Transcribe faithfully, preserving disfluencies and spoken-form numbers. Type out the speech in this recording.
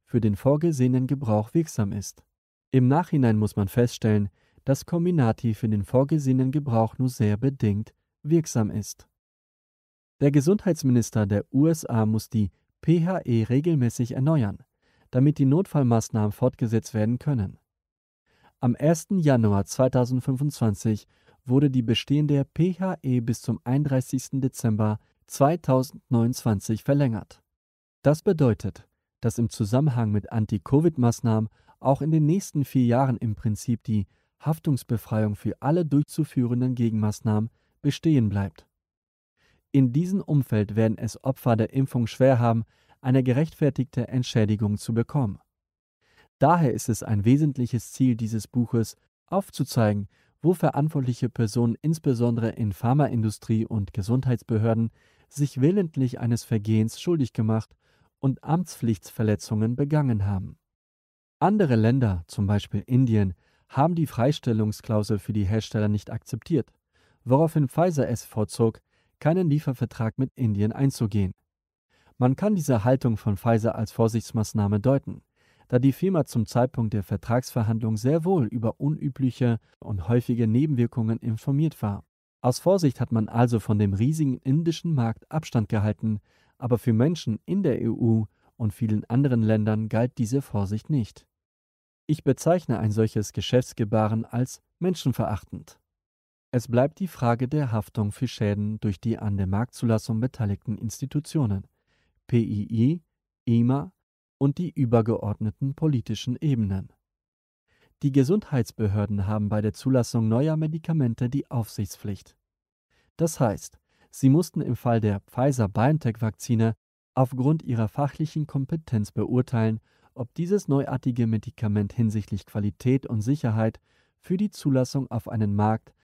für den vorgesehenen Gebrauch wirksam ist. Im Nachhinein muss man feststellen, dass Comirnaty für den vorgesehenen Gebrauch nur sehr bedingt wirksam ist. Der Gesundheitsminister der U S A muss die P H E regelmäßig erneuern, damit die Notfallmaßnahmen fortgesetzt werden können. Am ersten Januar zweitausendfünfundzwanzig wurde die bestehende P H E bis zum einunddreißigsten Dezember zweitausendneunundzwanzig verlängert. Das bedeutet, dass im Zusammenhang mit Anti-Covid-Maßnahmen auch in den nächsten vier Jahren im Prinzip die Haftungsbefreiung für alle durchzuführenden Gegenmaßnahmen bestehen bleibt. In diesem Umfeld werden es Opfer der Impfung schwer haben, eine gerechtfertigte Entschädigung zu bekommen. Daher ist es ein wesentliches Ziel dieses Buches, aufzuzeigen, wo verantwortliche Personen insbesondere in Pharmaindustrie und Gesundheitsbehörden sich willentlich eines Vergehens schuldig gemacht und Amtspflichtverletzungen begangen haben. Andere Länder, zum Beispiel Indien, haben die Freistellungsklausel für die Hersteller nicht akzeptiert, woraufhin Pfizer es vorzog, keinen Liefervertrag mit Indien einzugehen. Man kann diese Haltung von Pfizer als Vorsichtsmaßnahme deuten, da die Firma zum Zeitpunkt der Vertragsverhandlung sehr wohl über unübliche und häufige Nebenwirkungen informiert war. Aus Vorsicht hat man also von dem riesigen indischen Markt Abstand gehalten, aber für Menschen in der E U und vielen anderen Ländern galt diese Vorsicht nicht. Ich bezeichne ein solches Geschäftsgebaren als menschenverachtend. Es bleibt die Frage der Haftung für Schäden durch die an der Marktzulassung beteiligten Institutionen, P I I, E M A und die übergeordneten politischen Ebenen. Die Gesundheitsbehörden haben bei der Zulassung neuer Medikamente die Aufsichtspflicht. Das heißt, sie mussten im Fall der Pfizer-BioNTech-Vakzine aufgrund ihrer fachlichen Kompetenz beurteilen, ob dieses neuartige Medikament hinsichtlich Qualität und Sicherheit für die Zulassung auf einen Markt